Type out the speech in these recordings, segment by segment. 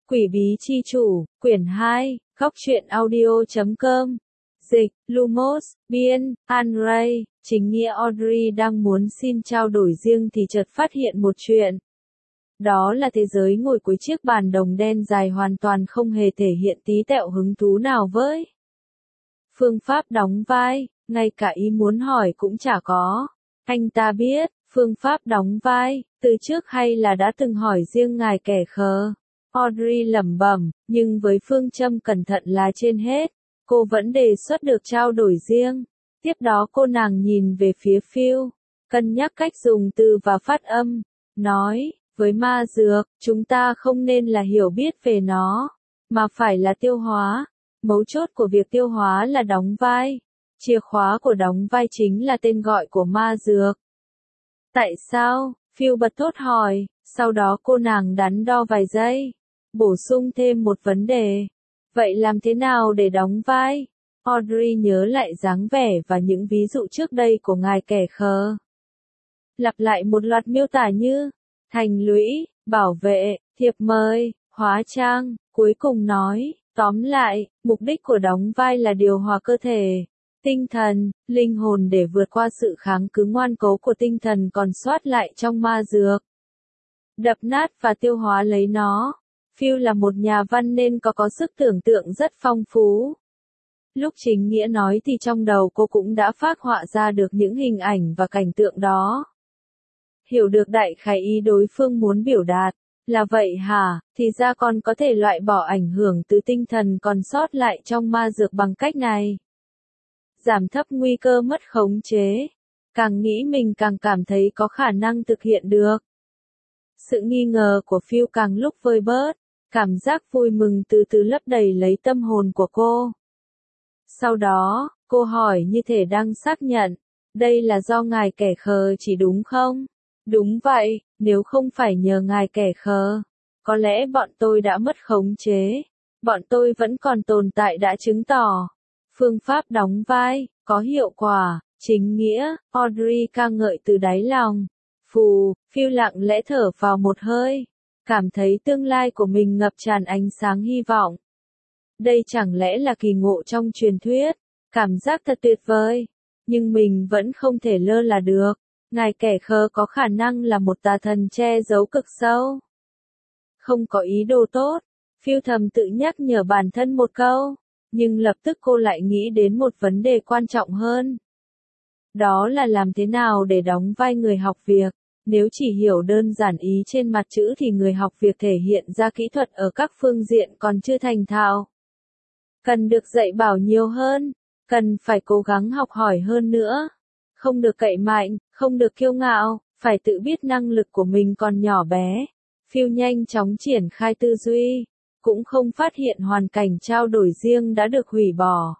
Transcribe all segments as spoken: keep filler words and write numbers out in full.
Quỷ bí chi chủ, quyển hai, góc truyện audio chấm com. Dịch, Lumos, biên, An-Ray, chính nghĩa Audrey đang muốn xin trao đổi riêng thì chợt phát hiện một chuyện. Đó là thế giới ngồi cuối chiếc bàn đồng đen dài hoàn toàn không hề thể hiện tí tẹo hứng thú nào với. Phương pháp đóng vai, ngay cả ý muốn hỏi cũng chả có. Anh ta biết, phương pháp đóng vai, từ trước hay là đã từng hỏi riêng ngài kẻ khờ. Audrey lẩm bẩm, nhưng với phương châm cẩn thận là trên hết, cô vẫn đề xuất được trao đổi riêng. Tiếp đó cô nàng nhìn về phía Phil, cân nhắc cách dùng từ và phát âm, nói, với ma dược, chúng ta không nên là hiểu biết về nó, mà phải là tiêu hóa. Mấu chốt của việc tiêu hóa là đóng vai. Chìa khóa của đóng vai chính là tên gọi của ma dược. Tại sao? Phil bật thốt hỏi, sau đó cô nàng đắn đo vài giây, bổ sung thêm một vấn đề. Vậy làm thế nào để đóng vai? Audrey nhớ lại dáng vẻ và những ví dụ trước đây của ngài kẻ khờ. Lặp lại một loạt miêu tả như thành lũy, bảo vệ, thiệp mời, hóa trang, cuối cùng nói, tóm lại, mục đích của đóng vai là điều hòa cơ thể, tinh thần, linh hồn để vượt qua sự kháng cứng ngoan cố của tinh thần còn sót lại trong ma dược. Đập nát và tiêu hóa lấy nó. Phil là một nhà văn nên có có sức tưởng tượng rất phong phú. Lúc chính nghĩa nói thì trong đầu cô cũng đã phác họa ra được những hình ảnh và cảnh tượng đó. Hiểu được đại khái ý đối phương muốn biểu đạt, là vậy hả, thì ra còn có thể loại bỏ ảnh hưởng từ tinh thần còn sót lại trong ma dược bằng cách này. Giảm thấp nguy cơ mất khống chế. Càng nghĩ mình càng cảm thấy có khả năng thực hiện được. Sự nghi ngờ của Phil càng lúc vơi bớt, cảm giác vui mừng từ từ lấp đầy lấy tâm hồn của cô. Sau đó, cô hỏi như thể đang xác nhận, đây là do ngài kẻ khờ chỉ đúng không? Đúng vậy, nếu không phải nhờ ngài kẻ khờ, có lẽ bọn tôi đã mất khống chế. Bọn tôi vẫn còn tồn tại đã chứng tỏ. Phương pháp đóng vai, có hiệu quả, chính nghĩa, Audrey ca ngợi từ đáy lòng. Phù, Phil lặng lẽ thở vào một hơi, cảm thấy tương lai của mình ngập tràn ánh sáng hy vọng. Đây chẳng lẽ là kỳ ngộ trong truyền thuyết, cảm giác thật tuyệt vời, nhưng mình vẫn không thể lơ là được. Ngài kẻ khờ có khả năng là một tà thần che giấu cực sâu. Không có ý đồ tốt, Phil thầm tự nhắc nhở bản thân một câu, nhưng lập tức cô lại nghĩ đến một vấn đề quan trọng hơn. Đó là làm thế nào để đóng vai người học việc. Nếu chỉ hiểu đơn giản ý trên mặt chữ thì người học việc thể hiện ra kỹ thuật ở các phương diện còn chưa thành thạo. Cần được dạy bảo nhiều hơn, cần phải cố gắng học hỏi hơn nữa. Không được cậy mạnh, không được kiêu ngạo, phải tự biết năng lực của mình còn nhỏ bé. Phil nhanh chóng triển khai tư duy, cũng không phát hiện hoàn cảnh trao đổi riêng đã được hủy bỏ.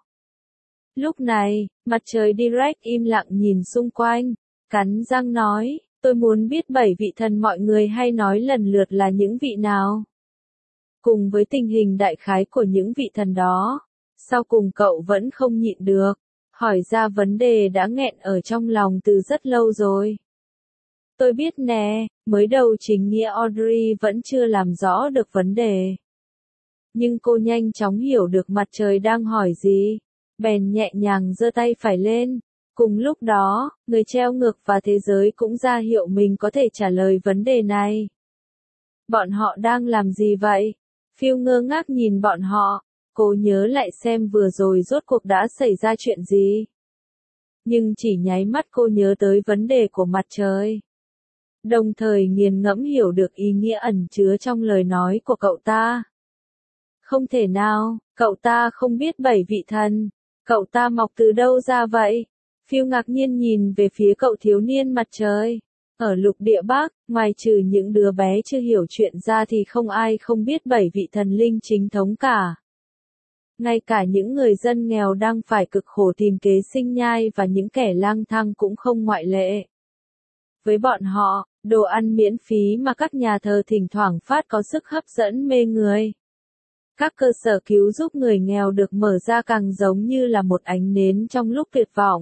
Lúc này, mặt trời Direct im lặng nhìn xung quanh, cắn răng nói, tôi muốn biết bảy vị thần mọi người hay nói lần lượt là những vị nào. Cùng với tình hình đại khái của những vị thần đó, sau cùng cậu vẫn không nhịn được, hỏi ra vấn đề đã nghẹn ở trong lòng từ rất lâu rồi. Tôi biết nè, mới đầu chính nghĩa Audrey vẫn chưa làm rõ được vấn đề. Nhưng cô nhanh chóng hiểu được mặt trời đang hỏi gì, bèn nhẹ nhàng giơ tay phải lên. Cùng lúc đó, người treo ngược và thế giới cũng ra hiệu mình có thể trả lời vấn đề này. Bọn họ đang làm gì vậy? Phil ngơ ngác nhìn bọn họ, cô nhớ lại xem vừa rồi rốt cuộc đã xảy ra chuyện gì. Nhưng chỉ nháy mắt cô nhớ tới vấn đề của mặt trời. Đồng thời nghiền ngẫm hiểu được ý nghĩa ẩn chứa trong lời nói của cậu ta. Không thể nào, cậu ta không biết bảy vị thần. Cậu ta mọc từ đâu ra vậy? Phil ngạc nhiên nhìn về phía cậu thiếu niên mặt trời. Ở lục địa Bắc, ngoài trừ những đứa bé chưa hiểu chuyện ra thì không ai không biết bảy vị thần linh chính thống cả. Ngay cả những người dân nghèo đang phải cực khổ tìm kế sinh nhai và những kẻ lang thang cũng không ngoại lệ. Với bọn họ, đồ ăn miễn phí mà các nhà thờ thỉnh thoảng phát có sức hấp dẫn mê người. Các cơ sở cứu giúp người nghèo được mở ra càng giống như là một ánh nến trong lúc tuyệt vọng.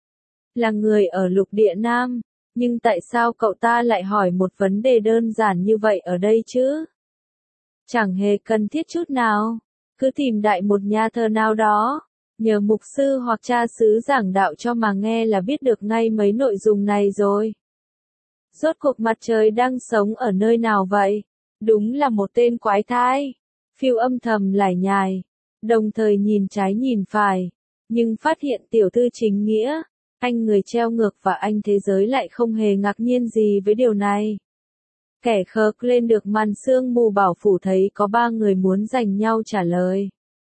Là người ở lục địa Nam, nhưng tại sao cậu ta lại hỏi một vấn đề đơn giản như vậy ở đây chứ? Chẳng hề cần thiết chút nào. Cứ tìm đại một nhà thờ nào đó, nhờ mục sư hoặc cha xứ giảng đạo cho mà nghe là biết được ngay mấy nội dung này rồi. Rốt cuộc mặt trời đang sống ở nơi nào vậy? Đúng là một tên quái thai. Phiêu âm thầm lải nhải, đồng thời nhìn trái nhìn phải, nhưng phát hiện tiểu thư chính nghĩa, anh người treo ngược và anh thế giới lại không hề ngạc nhiên gì với điều này. Kẻ khờ lên được màn sương mù bảo phủ thấy có ba người muốn giành nhau trả lời.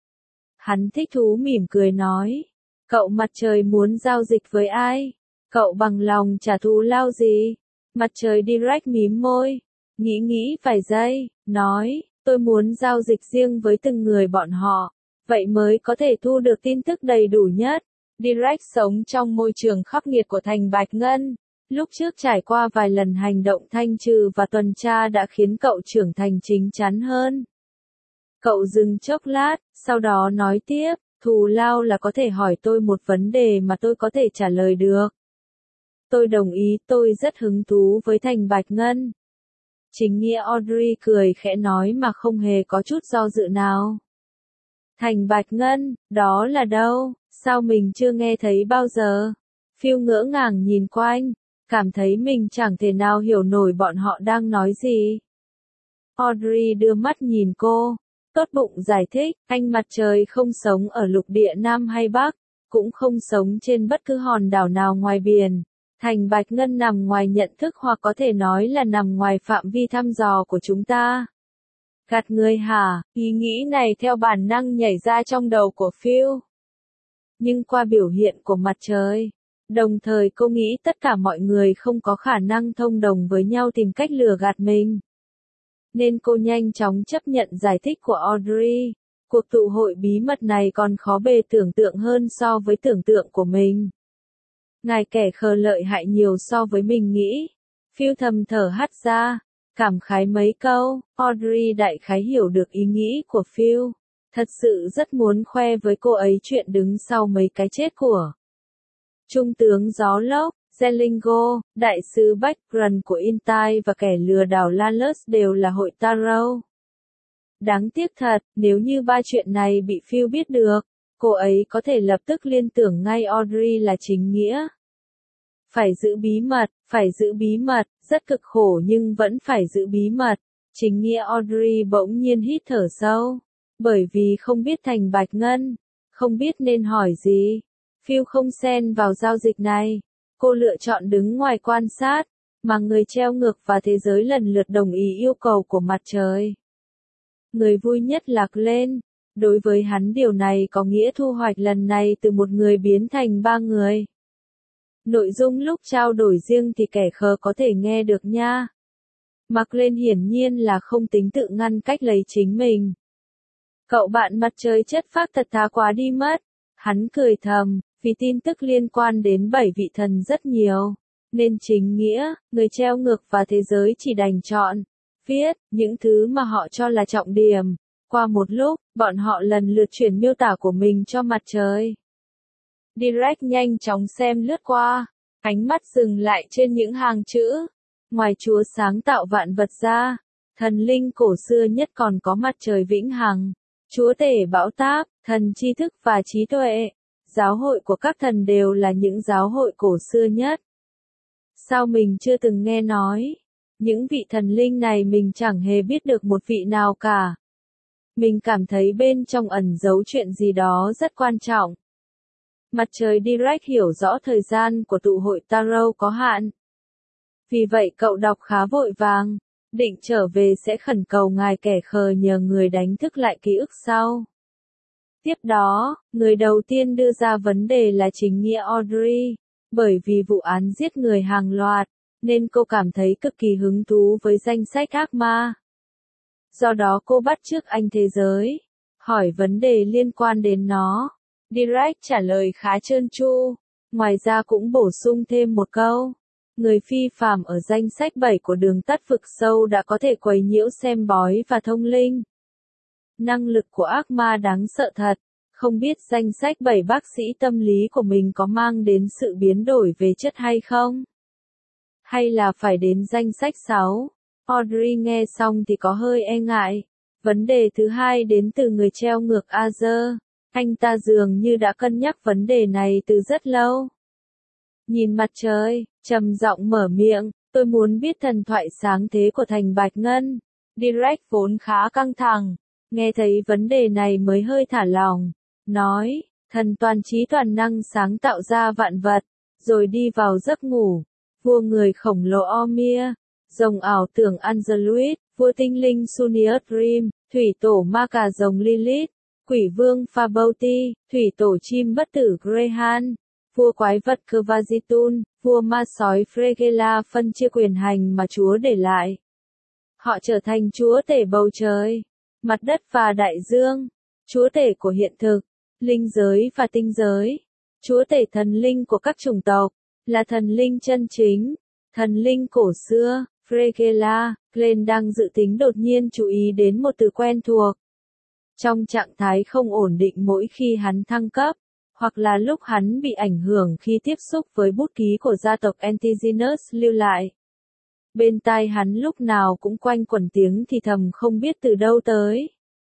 Hắn thích thú mỉm cười nói, cậu mặt trời muốn giao dịch với ai? Cậu bằng lòng trả thù lao gì? Mặt trời direct mím môi, nghĩ nghĩ vài giây, nói, tôi muốn giao dịch riêng với từng người bọn họ, vậy mới có thể thu được tin tức đầy đủ nhất. Direct sống trong môi trường khắc nghiệt của thành Bạch Ngân, lúc trước trải qua vài lần hành động thanh trừ và tuần tra đã khiến cậu trưởng thành chín chắn hơn. Cậu dừng chốc lát, sau đó nói tiếp, thù lao là có thể hỏi tôi một vấn đề mà tôi có thể trả lời được. Tôi đồng ý, tôi rất hứng thú với thành Bạch Ngân. Chính nghĩa Audrey cười khẽ nói mà không hề có chút do dự nào. Thành Bạch Ngân, đó là đâu? Sao mình chưa nghe thấy bao giờ? Phiêu ngỡ ngàng nhìn quanh, cảm thấy mình chẳng thể nào hiểu nổi bọn họ đang nói gì. Audrey đưa mắt nhìn cô, tốt bụng giải thích, anh mặt trời không sống ở lục địa Nam hay Bắc, cũng không sống trên bất cứ hòn đảo nào ngoài biển. Thành Bạch Ngân nằm ngoài nhận thức hoặc có thể nói là nằm ngoài phạm vi thăm dò của chúng ta. Gạt người hả? Ý nghĩ này theo bản năng nhảy ra trong đầu của Phil. Nhưng qua biểu hiện của mặt trời, đồng thời cô nghĩ tất cả mọi người không có khả năng thông đồng với nhau tìm cách lừa gạt mình. Nên cô nhanh chóng chấp nhận giải thích của Audrey. Cuộc tụ hội bí mật này còn khó bề tưởng tượng hơn so với tưởng tượng của mình. Ngài kẻ khờ lợi hại nhiều so với mình nghĩ. Phil thầm thở hắt ra, cảm khái mấy câu. Audrey đại khái hiểu được ý nghĩ của Phil. Thật sự rất muốn khoe với cô ấy chuyện đứng sau mấy cái chết của Trung tướng Gió Lốc, Zelingo, đại sứ Background của Intai và kẻ lừa đảo Lalus đều là hội Tarot. Đáng tiếc thật, nếu như ba chuyện này bị Phil biết được, cô ấy có thể lập tức liên tưởng ngay Audrey là chính nghĩa. Phải giữ bí mật, phải giữ bí mật, rất cực khổ nhưng vẫn phải giữ bí mật. Chính nghĩa Audrey bỗng nhiên hít thở sâu, bởi vì không biết thành Bạch Ngân, không biết nên hỏi gì. Phil không xen vào giao dịch này, cô lựa chọn đứng ngoài quan sát, mà người treo ngược và thế giới lần lượt đồng ý yêu cầu của mặt trời. Người vui nhất lạc lên, đối với hắn điều này có nghĩa thu hoạch lần này từ một người biến thành ba người. Nội dung lúc trao đổi riêng thì kẻ khờ có thể nghe được nha. Mặc lên hiển nhiên là không tính tự ngăn cách lấy chính mình. Cậu bạn mặt trời chất phác thật thà quá đi mất. Hắn cười thầm, vì tin tức liên quan đến bảy vị thần rất nhiều. Nên chính nghĩa, người treo ngược và thế giới chỉ đành chọn, viết, những thứ mà họ cho là trọng điểm. Qua một lúc, bọn họ lần lượt chuyển miêu tả của mình cho mặt trời. Direct nhanh chóng xem lướt qua, ánh mắt dừng lại trên những hàng chữ. Ngoài Chúa sáng tạo vạn vật ra, thần linh cổ xưa nhất còn có mặt trời vĩnh hằng, Chúa tể bão táp, thần tri thức và trí tuệ. Giáo hội của các thần đều là những giáo hội cổ xưa nhất. Sao mình chưa từng nghe nói? Những vị thần linh này mình chẳng hề biết được một vị nào cả. Mình cảm thấy bên trong ẩn giấu chuyện gì đó rất quan trọng. Mặt trời Direct hiểu rõ thời gian của tụ hội Tarot có hạn. Vì vậy cậu đọc khá vội vàng, định trở về sẽ khẩn cầu ngài kẻ khờ nhờ người đánh thức lại ký ức sau. Tiếp đó, người đầu tiên đưa ra vấn đề là chính nghĩa Audrey, bởi vì vụ án giết người hàng loạt, nên cô cảm thấy cực kỳ hứng thú với danh sách ác ma. Do đó cô bắt chước anh thế giới, hỏi vấn đề liên quan đến nó. Direct trả lời khá trơn tru, ngoài ra cũng bổ sung thêm một câu. Người phi phàm ở danh sách bảy của đường tắt vực sâu đã có thể quấy nhiễu xem bói và thông linh. Năng lực của ác ma đáng sợ thật, không biết danh sách bảy bác sĩ tâm lý của mình có mang đến sự biến đổi về chất hay không? Hay là phải đến danh sách sáu? Audrey nghe xong thì có hơi e ngại, Vấn đề thứ hai đến từ người treo ngược Azure. Anh ta dường như đã cân nhắc vấn đề này từ rất lâu. Nhìn mặt trời, trầm giọng mở miệng, tôi muốn biết thần thoại sáng thế của thành Bạch Ngân. Direct vốn khá căng thẳng, nghe thấy vấn đề này mới hơi thả lỏng, nói, thần toàn trí toàn năng sáng tạo ra vạn vật, rồi đi vào giấc ngủ. Vua người khổng lồ Omir, rồng ảo tưởng Angeluit, vua tinh linh Sunius Rim, thủy tổ ma cà rồng Lilith, quỷ vương Fabauti, thủy tổ chim bất tử Grehan, vua quái vật Kvazitun, vua ma sói Fregela phân chia quyền hành mà Chúa để lại. Họ trở thành chúa tể bầu trời, mặt đất và đại dương, chúa tể của hiện thực, linh giới và tinh giới, chúa tể thần linh của các chủng tộc, là thần linh chân chính, thần linh cổ xưa. Fregela, Glenn đang dự tính đột nhiên chú ý đến một từ quen thuộc. Trong trạng thái không ổn định mỗi khi hắn thăng cấp, hoặc là lúc hắn bị ảnh hưởng khi tiếp xúc với bút ký của gia tộc Antigenus lưu lại. Bên tai hắn lúc nào cũng quanh quẩn tiếng thì thầm không biết từ đâu tới.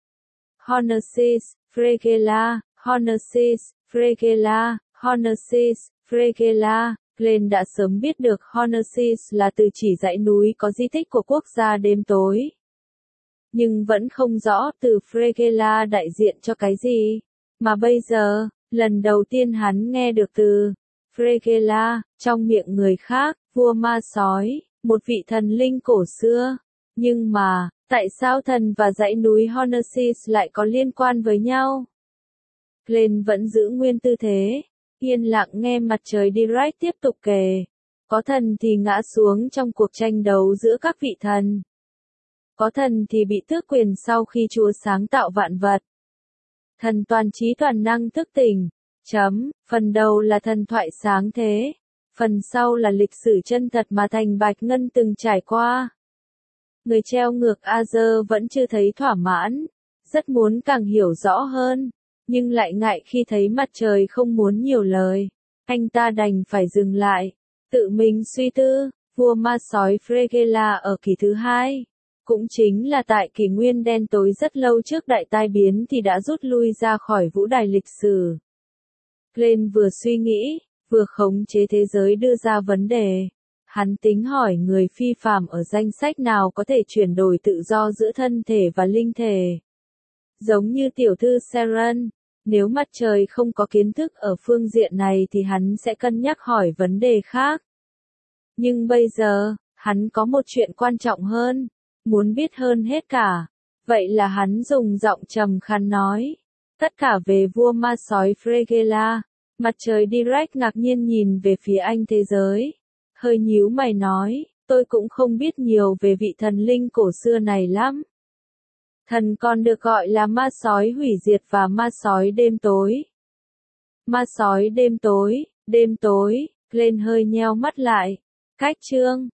Honosis, Fregela, Honosis, Fregela, Honosis, Fregela. Glenn đã sớm biết được Honosis là từ chỉ dãy núi có di tích của quốc gia đêm tối. Nhưng vẫn không rõ từ Fregela đại diện cho cái gì. Mà bây giờ, lần đầu tiên hắn nghe được từ Fregela trong miệng người khác, vua ma sói, một vị thần linh cổ xưa. Nhưng mà, tại sao thần và dãy núi Honosis lại có liên quan với nhau? Glenn vẫn giữ nguyên tư thế. Yên lặng nghe mặt trời Direct tiếp tục kể. Có thần thì ngã xuống trong cuộc tranh đấu giữa các vị thần. Có thần thì bị tước quyền sau khi Chúa sáng tạo vạn vật. Thần toàn trí toàn năng thức tỉnh. Chấm. Phần đầu là thần thoại sáng thế. Phần sau là lịch sử chân thật mà thành Bạch Ngân từng trải qua. Người treo ngược Azure vẫn chưa thấy thỏa mãn. Rất muốn càng hiểu rõ hơn. Nhưng lại ngại khi thấy mặt trời không muốn nhiều lời. Anh ta đành phải dừng lại. Tự mình suy tư, vua ma sói Fregela ở kỷ thứ hai. Cũng chính là tại kỷ nguyên đen tối rất lâu trước đại tai biến thì đã rút lui ra khỏi vũ đài lịch sử. Glenn vừa suy nghĩ, vừa khống chế thế giới đưa ra vấn đề. Hắn tính hỏi người phi phàm ở danh sách nào có thể chuyển đổi tự do giữa thân thể và linh thể. Giống như tiểu thư Seren. Nếu mặt trời không có kiến thức ở phương diện này thì hắn sẽ cân nhắc hỏi vấn đề khác. Nhưng bây giờ, hắn có một chuyện quan trọng hơn, muốn biết hơn hết cả. Vậy là hắn dùng giọng trầm khàn nói. Tất cả về vua ma sói Fregela. Mặt trời Direct ngạc nhiên nhìn về phía anh thế giới. Hơi nhíu mày nói, tôi cũng không biết nhiều về vị thần linh cổ xưa này lắm. Thần còn được gọi là ma sói hủy diệt và ma sói đêm tối. Ma sói đêm tối, đêm tối, Glenn hơi nheo mắt lại. Cách chương,